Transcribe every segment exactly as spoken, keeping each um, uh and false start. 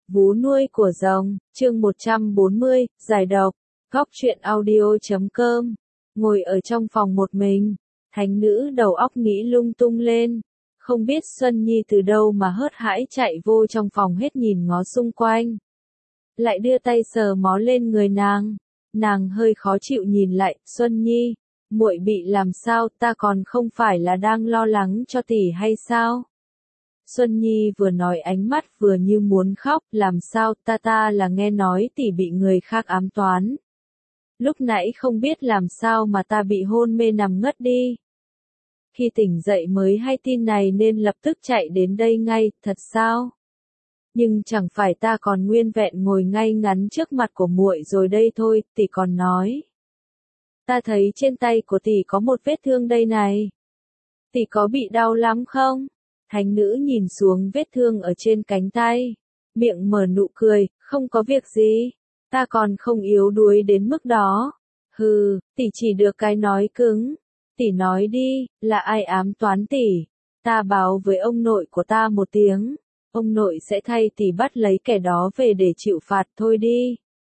Vú nuôi của rồng, chương một trăm bốn mươi, giải độc, góc truyện audio chấm com. Ngồi ở trong phòng một mình, thánh nữ đầu óc nghĩ lung tung lên. Không biết Xuân Nhi từ đâu mà hớt hãi chạy vô trong phòng hết nhìn ngó xung quanh. Lại đưa tay sờ mó lên người nàng. Nàng hơi khó chịu nhìn lại, Xuân Nhi, muội bị làm sao, ta còn không phải là đang lo lắng cho tỷ hay sao? Xuân Nhi vừa nói ánh mắt vừa như muốn khóc, làm sao, ta ta là nghe nói tỷ bị người khác ám toán. Lúc nãy không biết làm sao mà ta bị hôn mê nằm ngất đi. Khi tỉnh dậy mới hay tin này nên lập tức chạy đến đây ngay, thật sao? Nhưng chẳng phải ta còn nguyên vẹn ngồi ngay ngắn trước mặt của muội rồi đây thôi, tỷ còn nói. Ta thấy trên tay của tỷ có một vết thương đây này. Tỷ có bị đau lắm không? Thánh nữ nhìn xuống vết thương ở trên cánh tay, miệng mở nụ cười, không có việc gì, ta còn không yếu đuối đến mức đó. Hừ, tỷ chỉ được cái nói cứng, tỷ nói đi, là ai ám toán tỷ, ta báo với ông nội của ta một tiếng, ông nội sẽ thay tỷ bắt lấy kẻ đó về để chịu phạt thôi đi.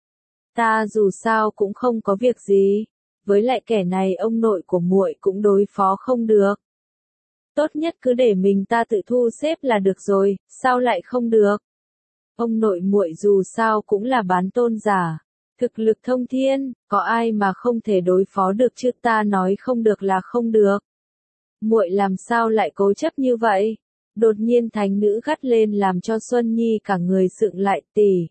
Ta dù sao cũng không có việc gì, với lại kẻ này ông nội của muội cũng đối phó không được. Tốt nhất cứ để mình ta tự thu xếp là được rồi, sao lại không được? Ông nội muội dù sao cũng là bán tôn giả, thực lực thông thiên, có ai mà không thể đối phó được chứ, ta nói không được là không được. Muội làm sao lại cố chấp như vậy? Đột nhiên thánh nữ gắt lên làm cho Xuân Nhi cả người sượng lại, tỷ.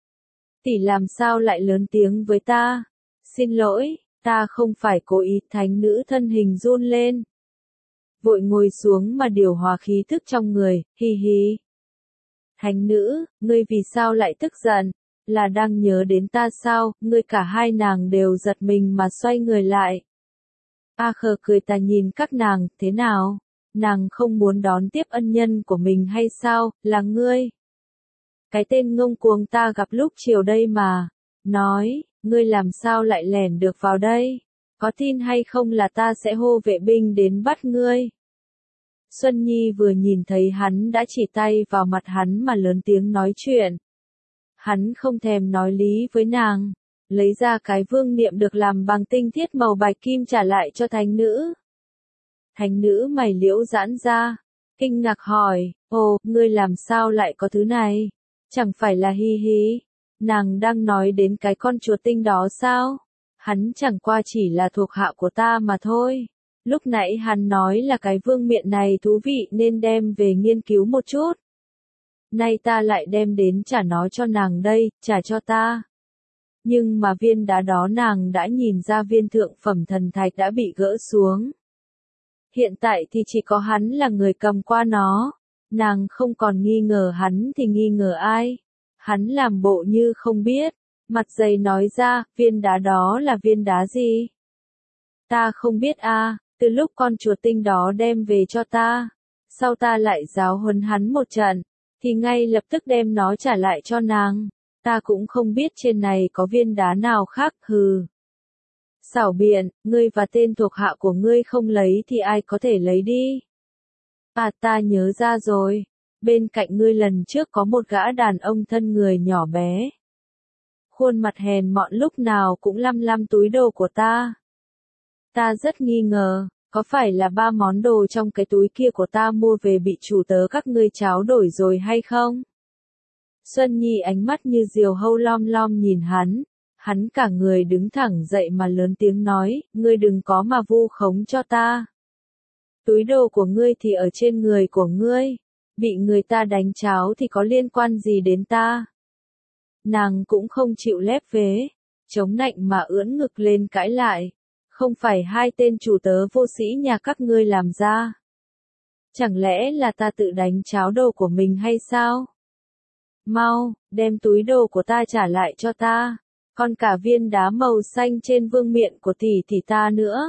Tỷ làm sao lại lớn tiếng với ta? Xin lỗi, ta không phải cố ý, thánh nữ thân hình run lên. Vội ngồi xuống mà điều hòa khí thức trong người, hi hi. Thánh nữ, ngươi vì sao lại tức giận? Là đang nhớ đến ta sao? Ngươi cả hai nàng đều giật mình mà xoay người lại. A Khờ cười tà nhìn các nàng, thế nào? Nàng không muốn đón tiếp ân nhân của mình hay sao? Là ngươi. Cái tên ngông cuồng ta gặp lúc chiều đây mà. Nói, ngươi làm sao lại lẻn được vào đây? Có tin hay không là ta sẽ hô vệ binh đến bắt ngươi. Xuân Nhi vừa nhìn thấy hắn đã chỉ tay vào mặt hắn mà lớn tiếng nói chuyện. Hắn không thèm nói lý với nàng, lấy ra cái vương niệm được làm bằng tinh thiết màu bạch kim trả lại cho thánh nữ. Thánh nữ mày liễu giãn ra, kinh ngạc hỏi, ồ, ngươi làm sao lại có thứ này? Chẳng phải là hi hi, nàng đang nói đến cái con chuột tinh đó sao? Hắn chẳng qua chỉ là thuộc hạ của ta mà thôi. Lúc nãy hắn nói là cái vương miện này thú vị nên đem về nghiên cứu một chút. Nay ta lại đem đến trả nó cho nàng đây, trả cho ta. Nhưng mà viên đá đó nàng đã nhìn ra viên thượng phẩm thần thạch đã bị gỡ xuống. Hiện tại thì chỉ có hắn là người cầm qua nó. Nàng không còn nghi ngờ hắn thì nghi ngờ ai. Hắn làm bộ như không biết. Mặt dày nói ra, viên đá đó là viên đá gì? Ta không biết a. À. Từ lúc con chuột tinh đó đem về cho ta, sau ta lại giáo huấn hắn một trận, thì ngay lập tức đem nó trả lại cho nàng. Ta cũng không biết trên này có viên đá nào khác, hừ. Xảo biện, ngươi và tên thuộc hạ của ngươi không lấy thì ai có thể lấy đi. À, ta nhớ ra rồi, bên cạnh ngươi lần trước có một gã đàn ông thân người nhỏ bé. Khuôn mặt hèn mọn lúc nào cũng lăm lăm túi đồ của ta. Ta rất nghi ngờ, có phải là ba món đồ trong cái túi kia của ta mua về bị chủ tớ các ngươi tráo đổi rồi hay không? Xuân Nhi ánh mắt như diều hâu lom lom nhìn hắn, hắn cả người đứng thẳng dậy mà lớn tiếng nói, ngươi đừng có mà vu khống cho ta. Túi đồ của ngươi thì ở trên người của ngươi, bị người ta đánh tráo thì có liên quan gì đến ta? Nàng cũng không chịu lép vế, chống nạnh mà ưỡn ngực lên cãi lại. Không phải hai tên chủ tớ vô sĩ nhà các ngươi làm ra. Chẳng lẽ là ta tự đánh tráo đồ của mình hay sao? Mau, đem túi đồ của ta trả lại cho ta. Còn cả viên đá màu xanh trên vương miện của tỷ tỷ ta nữa.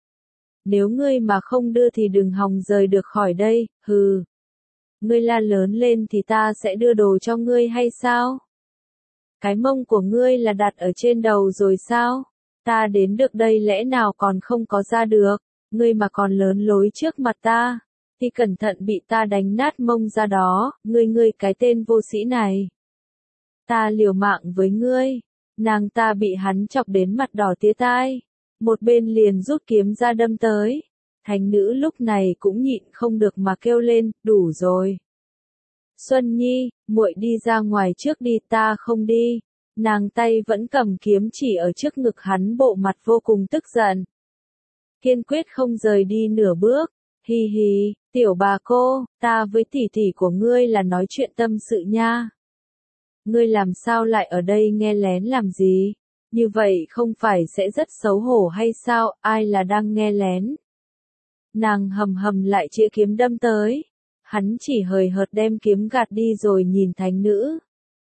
Nếu ngươi mà không đưa thì đừng hòng rời được khỏi đây, hừ. Ngươi la lớn lên thì ta sẽ đưa đồ cho ngươi hay sao? Cái mông của ngươi là đặt ở trên đầu rồi sao? Ta đến được đây lẽ nào còn không có ra được, ngươi mà còn lớn lối trước mặt ta, thì cẩn thận bị ta đánh nát mông ra đó, ngươi ngươi cái tên vô sĩ này. ta liều mạng với ngươi. Nàng ta bị hắn chọc đến mặt đỏ tía tai, một bên liền rút kiếm ra đâm tới. Thánh nữ lúc này cũng nhịn không được mà kêu lên, đủ rồi. Xuân Nhi, muội đi ra ngoài trước đi, ta không đi. Nàng tay vẫn cầm kiếm chỉ ở trước ngực hắn, bộ mặt vô cùng tức giận. Kiên quyết không rời đi nửa bước. Hi hi, tiểu bà cô, ta với tỷ tỷ của ngươi là nói chuyện tâm sự nha. Ngươi làm sao lại ở đây nghe lén làm gì? Như vậy không phải sẽ rất xấu hổ hay sao? Ai là đang nghe lén? Nàng hầm hầm lại chĩa kiếm đâm tới. Hắn chỉ hời hợt đem kiếm gạt đi rồi nhìn thánh nữ.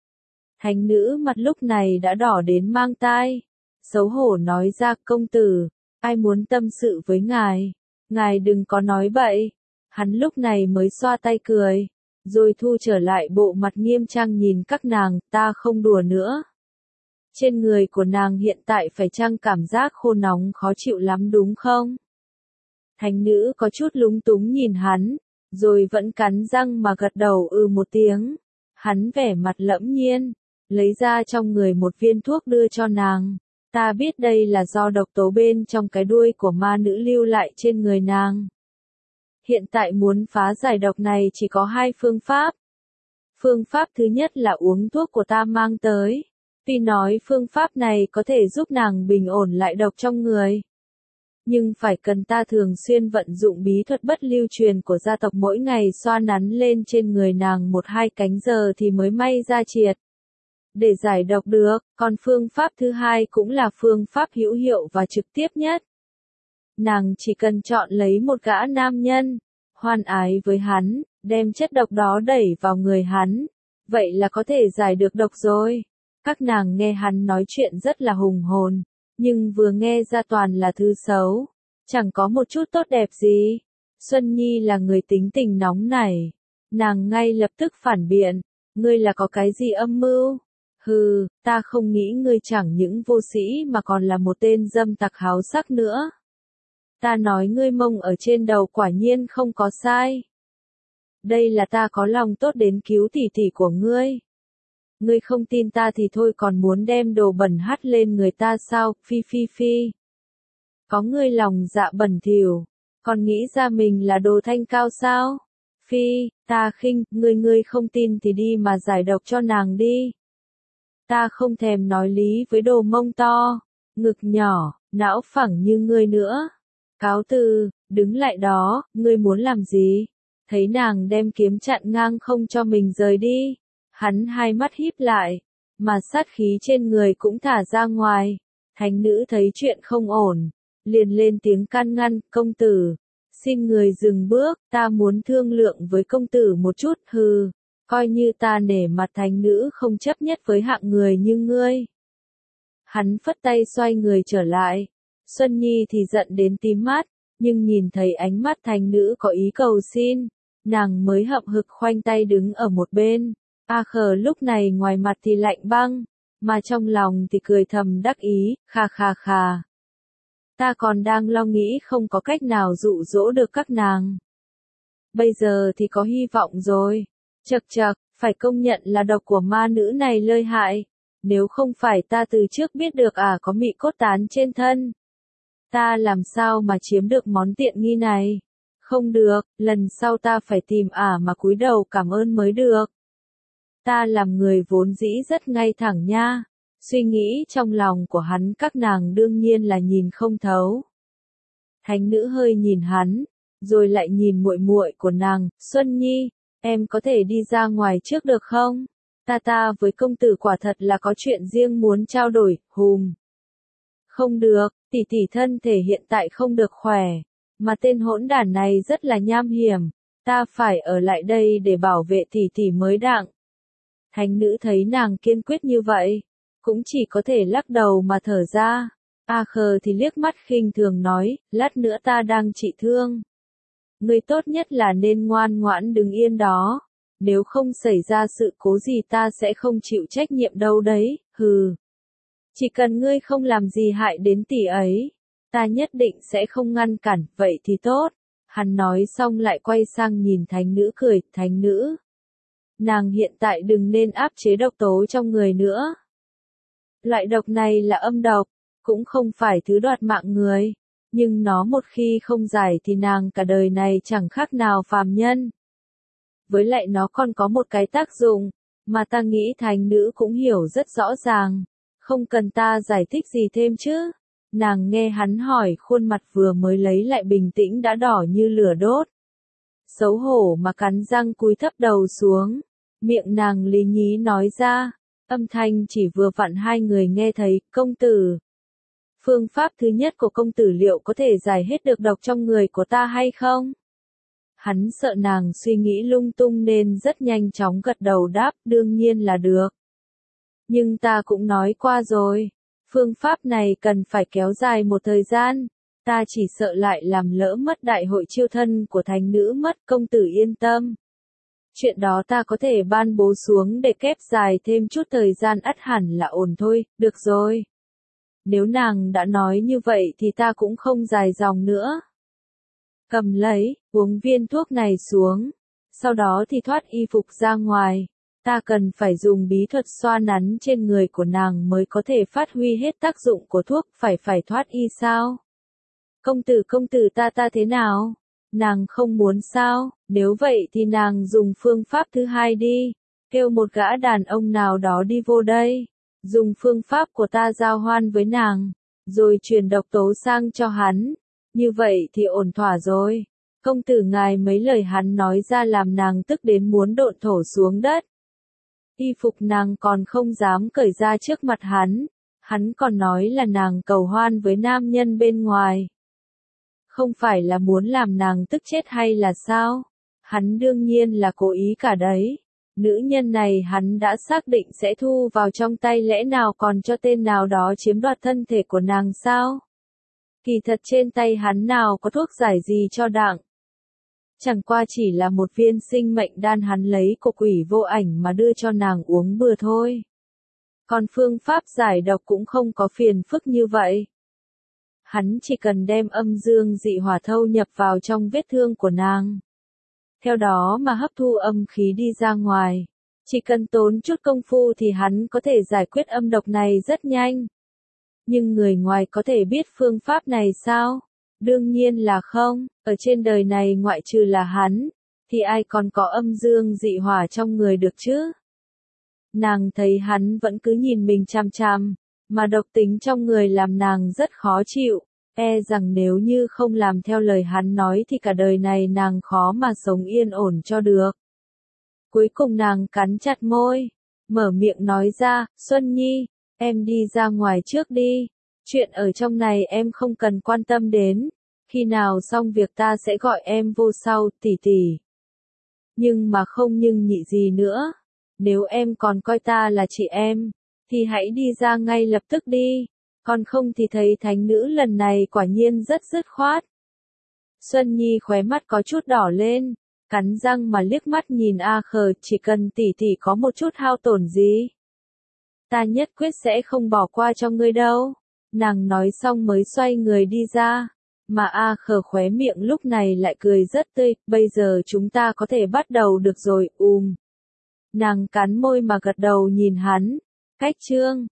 Thánh nữ mặt lúc này đã đỏ đến mang tai. Xấu hổ nói ra, công tử, ai muốn tâm sự với ngài? Ngài đừng có nói bậy. Hắn lúc này mới xoa tay cười, rồi thu trở lại bộ mặt nghiêm trang nhìn các nàng, ta không đùa nữa. Trên người của nàng hiện tại phải chăng cảm giác khô nóng khó chịu lắm đúng không? Thánh nữ có chút lúng túng nhìn hắn, rồi vẫn cắn răng mà gật đầu ừ một tiếng. Hắn vẻ mặt lẫm nhiên, lấy ra trong người một viên thuốc đưa cho nàng. Ta biết đây là do độc tố bên trong cái đuôi của ma nữ lưu lại trên người nàng. Hiện tại muốn phá giải độc này chỉ có hai phương pháp. Phương pháp thứ nhất là uống thuốc của ta mang tới. Tuy nói phương pháp này có thể giúp nàng bình ổn lại độc trong người, nhưng phải cần ta thường xuyên vận dụng bí thuật bất lưu truyền của gia tộc, mỗi ngày xoa nắn lên trên người nàng một hai cánh giờ thì mới may ra triệt để giải độc được. Còn phương pháp thứ hai cũng là phương pháp hữu hiệu và trực tiếp nhất. Nàng chỉ cần chọn lấy một gã nam nhân, hoan ái với hắn, đem chất độc đó đẩy vào người hắn, vậy là có thể giải được độc rồi. Các nàng nghe hắn nói chuyện rất là hùng hồn, nhưng vừa nghe ra toàn là thứ xấu, chẳng có một chút tốt đẹp gì. Xuân Nhi là người tính tình nóng nảy, nàng ngay lập tức phản biện, ngươi là có cái gì âm mưu? Hừ, ta không nghĩ ngươi chẳng những vô sĩ mà còn là một tên dâm tặc háo sắc nữa. Ta nói ngươi mông ở trên đầu quả nhiên không có sai. Đây là ta có lòng tốt đến cứu tỷ tỷ của ngươi. Ngươi không tin ta thì thôi, còn muốn đem đồ bẩn hắt lên người ta sao? Phi phi phi. Có ngươi lòng dạ bẩn thỉu, còn nghĩ ra mình là đồ thanh cao sao? Phi, ta khinh, ngươi ngươi không tin thì đi mà giải độc cho nàng đi. Ta không thèm nói lý với đồ mông to, ngực nhỏ, não phẳng như ngươi nữa. Cáo từ, đứng lại đó, ngươi muốn làm gì? Thấy nàng đem kiếm chặn ngang không cho mình rời đi. Hắn hai mắt híp lại, mà sát khí trên người cũng thả ra ngoài. Thánh nữ thấy chuyện không ổn, liền lên tiếng can ngăn, công tử, xin người dừng bước, ta muốn thương lượng với công tử một chút. Hừ, coi như ta nể mặt thánh nữ không chấp nhất với hạng người như ngươi. Hắn phất tay xoay người trở lại. Xuân Nhi thì giận đến tím mắt, nhưng nhìn thấy ánh mắt thánh nữ có ý cầu xin, nàng mới hậm hực khoanh tay đứng ở một bên. A Khờ lúc này ngoài mặt thì lạnh băng, mà trong lòng thì cười thầm đắc ý, kha kha kha. Ta còn đang lo nghĩ không có cách nào dụ dỗ được các nàng. Bây giờ thì có hy vọng rồi. Chậc chậc, phải công nhận là độc của ma nữ này lợi hại. Nếu không phải ta từ trước biết được à có mị cốt tán trên thân, ta làm sao mà chiếm được món tiện nghi này. Không được, lần sau ta phải tìm ả mà cúi đầu cảm ơn mới được. Ta làm người vốn dĩ rất ngay thẳng nha. Suy nghĩ trong lòng của hắn các nàng đương nhiên là nhìn không thấu. Thánh nữ hơi nhìn hắn, rồi lại nhìn muội muội của nàng, Xuân Nhi, em có thể đi ra ngoài trước được không? Ta ta với công tử quả thật là có chuyện riêng muốn trao đổi. Hùm. Không được, tỷ tỷ thân thể hiện tại không được khỏe, mà tên hỗn đản này rất là nham hiểm, ta phải ở lại đây để bảo vệ tỷ tỷ mới đặng. Thánh nữ thấy nàng kiên quyết như vậy, cũng chỉ có thể lắc đầu mà thở ra. A Khờ thì liếc mắt khinh thường nói, lát nữa ta đang trị thương. Ngươi tốt nhất là nên ngoan ngoãn đứng yên đó, nếu không xảy ra sự cố gì ta sẽ không chịu trách nhiệm đâu đấy. Hừ. Chỉ cần ngươi không làm gì hại đến tỷ ấy, ta nhất định sẽ không ngăn cản, vậy thì tốt. Hắn nói xong lại quay sang nhìn thánh nữ cười, thánh nữ. nàng hiện tại đừng nên áp chế độc tố trong người nữa. Loại độc này là âm độc, cũng không phải thứ đoạt mạng người, nhưng nó một khi không giải thì nàng cả đời này chẳng khác nào phàm nhân. Với lại nó còn có một cái tác dụng, mà ta nghĩ thánh nữ cũng hiểu rất rõ ràng, không cần ta giải thích gì thêm chứ. Nàng nghe hắn hỏi, khuôn mặt vừa mới lấy lại bình tĩnh đã đỏ như lửa đốt. Xấu hổ mà cắn răng cúi thấp đầu xuống, miệng nàng lý nhí nói ra, âm thanh chỉ vừa vặn hai người nghe thấy, công tử. Phương pháp thứ nhất của công tử liệu có thể giải hết được độc trong người của ta hay không? Hắn sợ nàng suy nghĩ lung tung nên rất nhanh chóng gật đầu đáp, đương nhiên là được. Nhưng ta cũng nói qua rồi, phương pháp này cần phải kéo dài một thời gian, ta chỉ sợ lại làm lỡ mất đại hội chiêu thân của thánh nữ mất, công tử yên tâm. Chuyện đó ta có thể ban bố xuống để kép dài thêm chút thời gian, ắt hẳn là ổn thôi, được rồi. Nếu nàng đã nói như vậy thì ta cũng không dài dòng nữa. Cầm lấy, uống viên thuốc này xuống, sau đó thì thoát y phục ra ngoài. Ta cần phải dùng bí thuật xoa nắn trên người của nàng mới có thể phát huy hết tác dụng của thuốc, phải phải thoát y sao? Công tử công tử ta ta thế nào? Nàng không muốn sao? Nếu vậy thì nàng dùng phương pháp thứ hai đi, kêu một gã đàn ông nào đó đi vô đây, dùng phương pháp của ta giao hoan với nàng, rồi truyền độc tố sang cho hắn. Như vậy thì ổn thỏa rồi. Công tử ngài mấy lời hắn nói ra làm nàng tức đến muốn độn thổ xuống đất. Y phục nàng còn không dám cởi ra trước mặt hắn, hắn còn nói là nàng cầu hoan với nam nhân bên ngoài. Không phải là muốn làm nàng tức chết hay là sao? Hắn đương nhiên là cố ý cả đấy. Nữ nhân này hắn đã xác định sẽ thu vào trong tay, lẽ nào còn cho tên nào đó chiếm đoạt thân thể của nàng sao? Kỳ thật trên tay hắn nào có thuốc giải gì cho đặng. Chẳng qua chỉ là một viên sinh mệnh đan hắn lấy của quỷ vô ảnh mà đưa cho nàng uống bừa thôi. Còn phương pháp giải độc cũng không có phiền phức như vậy. Hắn chỉ cần đem âm dương dị hỏa thâu nhập vào trong vết thương của nàng. Theo đó mà hấp thu âm khí đi ra ngoài. Chỉ cần tốn chút công phu thì hắn có thể giải quyết âm độc này rất nhanh. Nhưng người ngoài có thể biết phương pháp này sao? Đương nhiên là không, ở trên đời này ngoại trừ là hắn, thì ai còn có âm dương dị hỏa trong người được chứ? Nàng thấy hắn vẫn cứ nhìn mình chằm chằm, mà độc tính trong người làm nàng rất khó chịu, e rằng nếu như không làm theo lời hắn nói thì cả đời này nàng khó mà sống yên ổn cho được. Cuối cùng nàng cắn chặt môi, mở miệng nói ra, Xuân Nhi, em đi ra ngoài trước đi, chuyện ở trong này em không cần quan tâm đến, khi nào xong việc ta sẽ gọi em vô sau, tỷ tỷ. Nhưng mà không nhưng nhị gì nữa, nếu em còn coi ta là chị em, thì hãy đi ra ngay lập tức đi, còn không thì thấy thánh nữ lần này quả nhiên rất dứt khoát. Xuân Nhi khóe mắt có chút đỏ lên, cắn răng mà liếc mắt nhìn A Khờ, chỉ cần tỷ tỷ có một chút hao tổn gì, ta nhất quyết sẽ không bỏ qua cho ngươi đâu. Nàng nói xong mới xoay người đi ra, mà A Khờ khóe miệng lúc này lại cười rất tươi, bây giờ chúng ta có thể bắt đầu được rồi, ùm. Nàng cắn môi mà gật đầu nhìn hắn, cách chương.